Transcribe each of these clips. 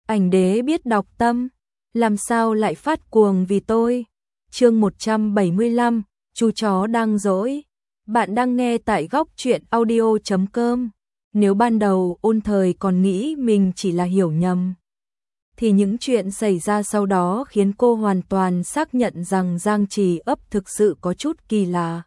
ảnh đế biết đọc tâm, làm sao lại phát cuồng vì tôi. Chương 175, chú chó đang dỗi. Bạn đang nghe tại góc truyện audio.com. Nếu ban đầu Ôn Thời còn nghĩ mình chỉ là hiểu nhầm, thì những chuyện xảy ra sau đó khiến cô hoàn toàn xác nhận rằng Giang Trì Ấp thực sự có chút kỳ lạ.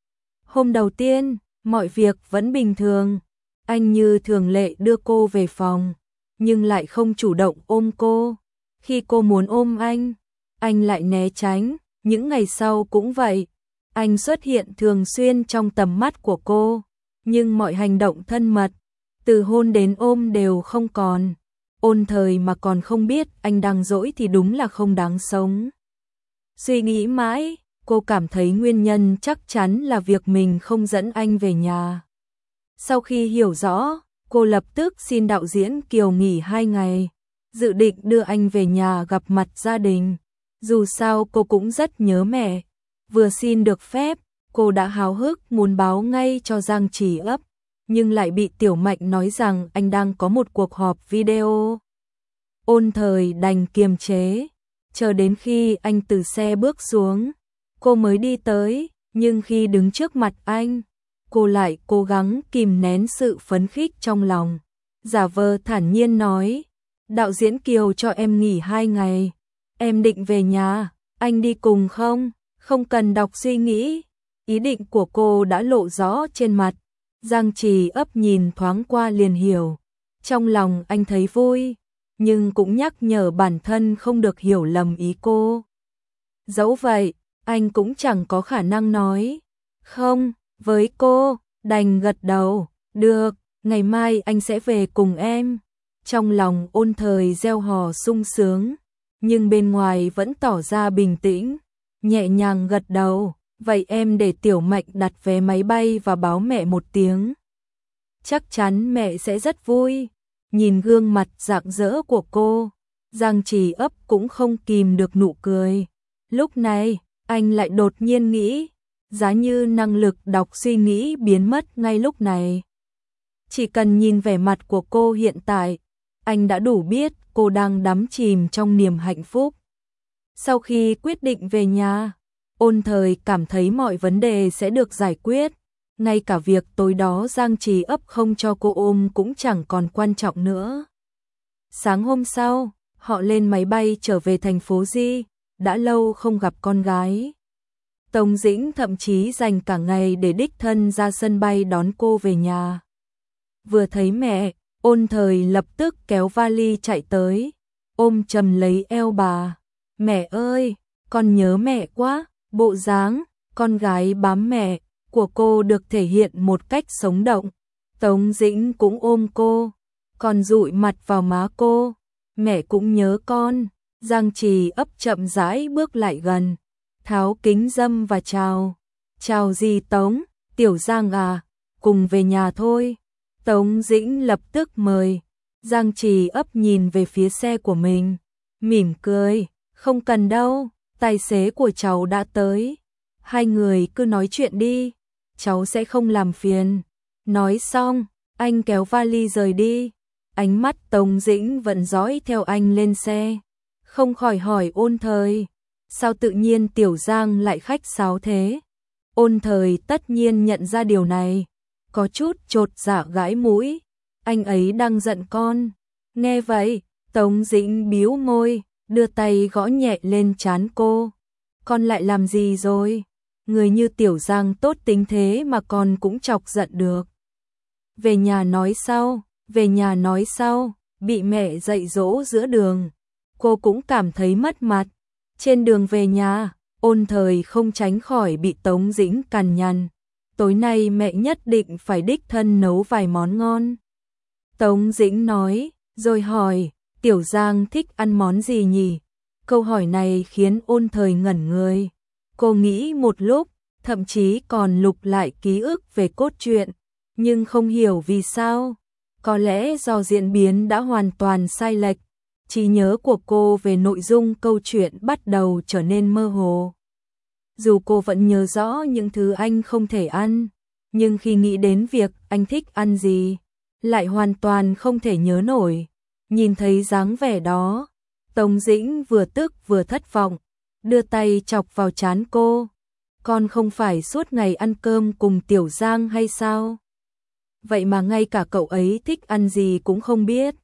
Hôm đầu tiên, mọi việc vẫn bình thường. Anh như thường lệ đưa cô về phòng, nhưng lại không chủ động ôm cô. Khi cô muốn ôm anh lại né tránh. Những ngày sau cũng vậy. Anh xuất hiện thường xuyên trong tầm mắt của cô, nhưng mọi hành động thân mật, từ hôn đến ôm đều không còn. Ôn Thời mà còn không biết anh đang dỗi thì đúng là không đáng sống. Suy nghĩ mãi, cô cảm thấy nguyên nhân chắc chắn là việc mình không dẫn anh về nhà. Sau khi hiểu rõ, cô lập tức xin đạo diễn Kiều nghỉ 2 ngày, dự định đưa anh về nhà gặp mặt gia đình. Dù sao cô cũng rất nhớ mẹ. Vừa xin được phép, cô đã háo hức muốn báo ngay cho Giang Trì Ấp, nhưng lại bị Tiểu Mạnh nói rằng anh đang có một cuộc họp video. Ôn Thời đành kiềm chế, chờ đến khi anh từ xe bước xuống, cô mới đi tới, nhưng khi đứng trước mặt anh, cô lại cố gắng kìm nén sự phấn khích trong lòng, giả vờ thản nhiên nói: "Đạo diễn Kiều cho em nghỉ 2 ngày, em định về nhà, anh đi cùng không?" Không cần đọc suy nghĩ, ý định của cô đã lộ rõ trên mặt. Giang Trì Ấp nhìn thoáng qua liền hiểu. Trong lòng anh thấy vui, nhưng cũng nhắc nhở bản thân không được hiểu lầm ý cô. Dẫu vậy, anh cũng chẳng có khả năng nói không với cô, đành gật đầu. "Được, ngày mai anh sẽ về cùng em." Trong lòng Ôn Thời reo hò sung sướng, nhưng bên ngoài vẫn tỏ ra bình tĩnh, nhẹ nhàng gật đầu. "Vậy em để Tiểu Mạnh đặt vé máy bay và báo mẹ một tiếng. Chắc chắn mẹ sẽ rất vui." Nhìn gương mặt rạng rỡ của cô, Giang Trì Ấp cũng không kìm được nụ cười. Lúc này, anh lại đột nhiên nghĩ, giá như năng lực đọc suy nghĩ biến mất ngay lúc này. Chỉ cần nhìn vẻ mặt của cô hiện tại, anh đã đủ biết cô đang đắm chìm trong niềm hạnh phúc. Sau khi quyết định về nhà, Ôn Thời cảm thấy mọi vấn đề sẽ được giải quyết. Ngay cả việc tối đó Giang Trì Ấp không cho cô ôm cũng chẳng còn quan trọng nữa. Sáng hôm sau, họ lên máy bay trở về thành phố Di, đã lâu không gặp con gái. Tống Dĩnh thậm chí dành cả ngày để đích thân ra sân bay đón cô về nhà. Vừa thấy mẹ, Ôn Thời lập tức kéo vali chạy tới, ôm chầm lấy eo bà. "Mẹ ơi, con nhớ mẹ quá." Bộ dáng con gái bám mẹ của cô được thể hiện một cách sống động. Tống Dĩnh cũng ôm cô, còn dụi mặt vào má cô. "Mẹ cũng nhớ con." Giang Trì Ấp chậm rãi bước lại gần, tháo kính râm và chào. "Chào gì Tống, Tiểu Giang à, cùng về nhà thôi." Tống Dĩnh lập tức mời. Giang Trì Ấp nhìn về phía xe của mình, mỉm cười: "Không cần đâu, tài xế của cháu đã tới. Hai người cứ nói chuyện đi, cháu sẽ không làm phiền." Nói xong, anh kéo vali rời đi. Ánh mắt Tống Dĩnh vẫn dõi theo anh lên xe, không khỏi hỏi Ôn Thời: "Sao tự nhiên Tiểu Giang lại khách sáo thế?" Ôn Thời tất nhiên nhận ra điều này, có chút chột dạ gãi mũi. "Anh ấy đang giận con." Nghe vậy, Tống Dĩnh bĩu môi, đưa tay gõ nhẹ lên trán cô. "Con lại làm gì rồi? Người như Tiểu Giang tốt tính thế mà con cũng chọc giận được." Về nhà nói sau, bị mẹ dạy dỗ giữa đường, cô cũng cảm thấy mất mặt. Trên đường về nhà, Ôn Thời không tránh khỏi bị Tống Dĩnh cằn nhằn: "Tối nay mẹ nhất định phải đích thân nấu vài món ngon." Tống Dĩnh nói, rồi hỏi: "Tiểu Giang thích ăn món gì nhỉ?" Câu hỏi này khiến Ôn Thời ngẩn người. Cô nghĩ một lúc, thậm chí còn lục lại ký ức về cốt truyện, nhưng không hiểu vì sao. Có lẽ do diễn biến đã hoàn toàn sai lệch, trí nhớ của cô về nội dung câu chuyện bắt đầu trở nên mơ hồ. Dù cô vẫn nhớ rõ những thứ anh không thể ăn, nhưng khi nghĩ đến việc anh thích ăn gì, lại hoàn toàn không thể nhớ nổi. Nhìn thấy dáng vẻ đó, Tống Dĩnh vừa tức vừa thất vọng, đưa tay chọc vào trán cô. Con không phải suốt ngày ăn cơm cùng Tiểu Giang hay sao? Vậy mà ngay cả cậu ấy thích ăn gì cũng không biết.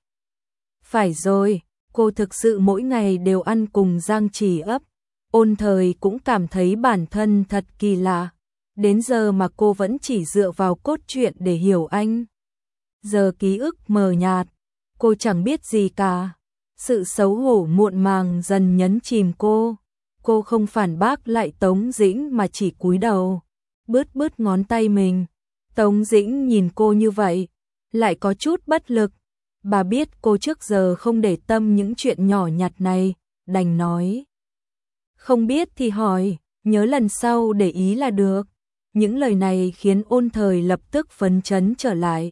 Phải rồi, cô thực sự mỗi ngày đều ăn cùng Giang Chỉ Ấp. Ôn Thời cũng cảm thấy bản thân thật kỳ lạ. Đến giờ mà cô vẫn chỉ dựa vào cốt truyện để hiểu anh. Giờ ký ức mờ nhạt, cô chẳng biết gì cả. Sự xấu hổ muộn màng dần nhấn chìm cô. Cô không phản bác lại Tống Dĩnh mà chỉ cúi đầu, bứt bứt ngón tay mình. Tống Dĩnh nhìn cô như vậy, lại có chút bất lực. Bà biết cô trước giờ không để tâm những chuyện nhỏ nhặt này, đành nói. Không biết thì hỏi, nhớ lần sau để ý là được. Những lời này khiến Ôn Thời lập tức phấn chấn trở lại.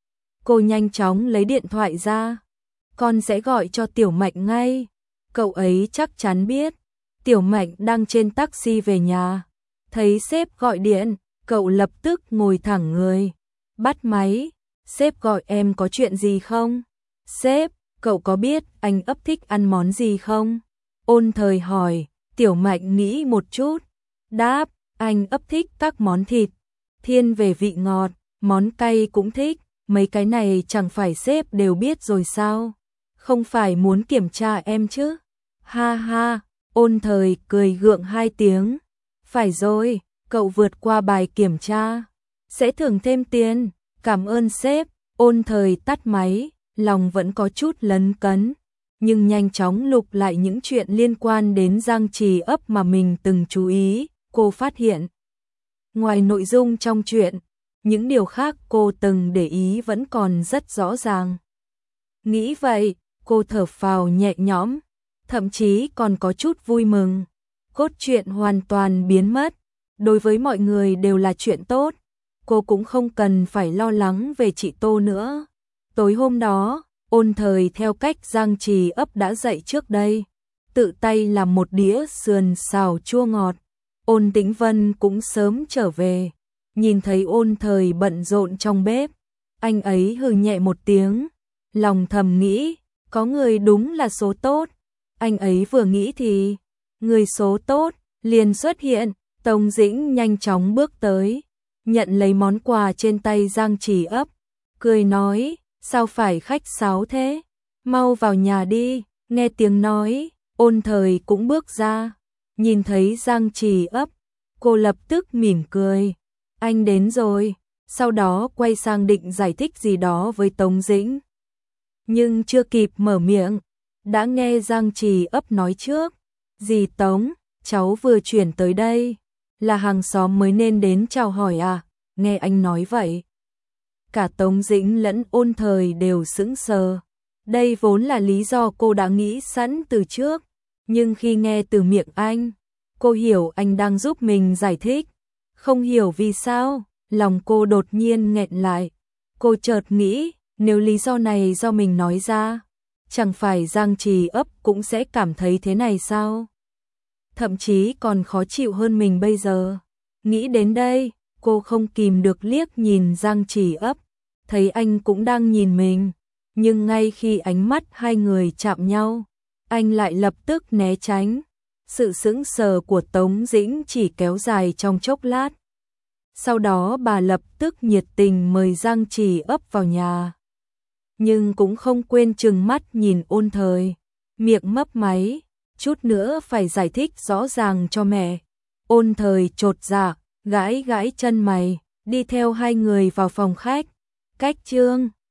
Cô nhanh chóng lấy điện thoại ra. Con sẽ gọi cho Tiểu Mạnh ngay. Cậu ấy chắc chắn biết. Tiểu Mạnh đang trên taxi về nhà. Thấy sếp gọi điện, cậu lập tức ngồi thẳng người. Bắt máy. Sếp gọi em có chuyện gì không? Sếp, cậu có biết anh Ấp thích ăn món gì không? Ôn Thời hỏi. Tiểu Mạnh nghĩ một chút. Đáp, anh Ấp thích các món thịt. Thiên về vị ngọt, món cay cũng thích. Mấy cái này chẳng phải sếp đều biết rồi sao? Không phải muốn kiểm tra em chứ? Ha ha, Ôn Thời cười gượng 2 tiếng. Phải rồi, cậu vượt qua bài kiểm tra. Sẽ thưởng thêm tiền, cảm ơn sếp. Ôn Thời tắt máy, lòng vẫn có chút lấn cấn. Nhưng nhanh chóng lục lại những chuyện liên quan đến Giang Trì Ấp mà mình từng chú ý. Cô phát hiện, ngoài nội dung trong chuyện, những điều khác cô từng để ý vẫn còn rất rõ ràng. Nghĩ vậy, cô thở phào nhẹ nhõm, thậm chí còn có chút vui mừng. Cốt truyện hoàn toàn biến mất, đối với mọi người đều là chuyện tốt. Cô cũng không cần phải lo lắng về chị Tô nữa. Tối hôm đó, Ôn Thời theo cách Giang Trì Ấp đã dạy trước đây, tự tay làm một đĩa sườn xào chua ngọt. Ôn Tĩnh Vân cũng sớm trở về, nhìn thấy Ôn Thời bận rộn trong bếp, anh ấy hừ nhẹ một tiếng, lòng thầm nghĩ, có người đúng là số tốt. Anh ấy vừa nghĩ thì, người số tốt liền xuất hiện. Tống Dĩnh nhanh chóng bước tới, nhận lấy món quà trên tay Giang Trì Ấp, cười nói, sao phải khách sáo thế, mau vào nhà đi. Nghe tiếng nói, Ôn Thời cũng bước ra, nhìn thấy Giang Trì Ấp, cô lập tức mỉm cười, anh đến rồi, sau đó quay sang định giải thích gì đó với Tống Dĩnh. Nhưng chưa kịp mở miệng, đã nghe Giang Trì Ấp nói trước, dì Tống, cháu vừa chuyển tới đây, là hàng xóm mới nên đến chào hỏi à, nghe anh nói vậy. Cả Tống Dĩnh lẫn Ôn Thời đều sững sờ, đây vốn là lý do cô đã nghĩ sẵn từ trước, nhưng khi nghe từ miệng anh, cô hiểu anh đang giúp mình giải thích, không hiểu vì sao, lòng cô đột nhiên nghẹn lại. Cô chợt nghĩ, nếu lý do này do mình nói ra, chẳng phải Giang Trì Ấp cũng sẽ cảm thấy thế này sao? Thậm chí còn khó chịu hơn mình bây giờ. Nghĩ đến đây, cô không kìm được liếc nhìn Giang Trì Ấp, thấy anh cũng đang nhìn mình, nhưng ngay khi ánh mắt hai người chạm nhau, anh lại lập tức né tránh. Sự sững sờ của Tống Dĩnh chỉ kéo dài trong chốc lát. Sau đó bà lập tức nhiệt tình mời Giang Trì Ấp vào nhà. Nhưng cũng không quên trừng mắt nhìn Ôn Thời, miệng mấp máy, chút nữa phải giải thích rõ ràng cho mẹ. Ôn Thời chột dạ, gãi gãi chân mày, đi theo hai người vào phòng khách. Cách chương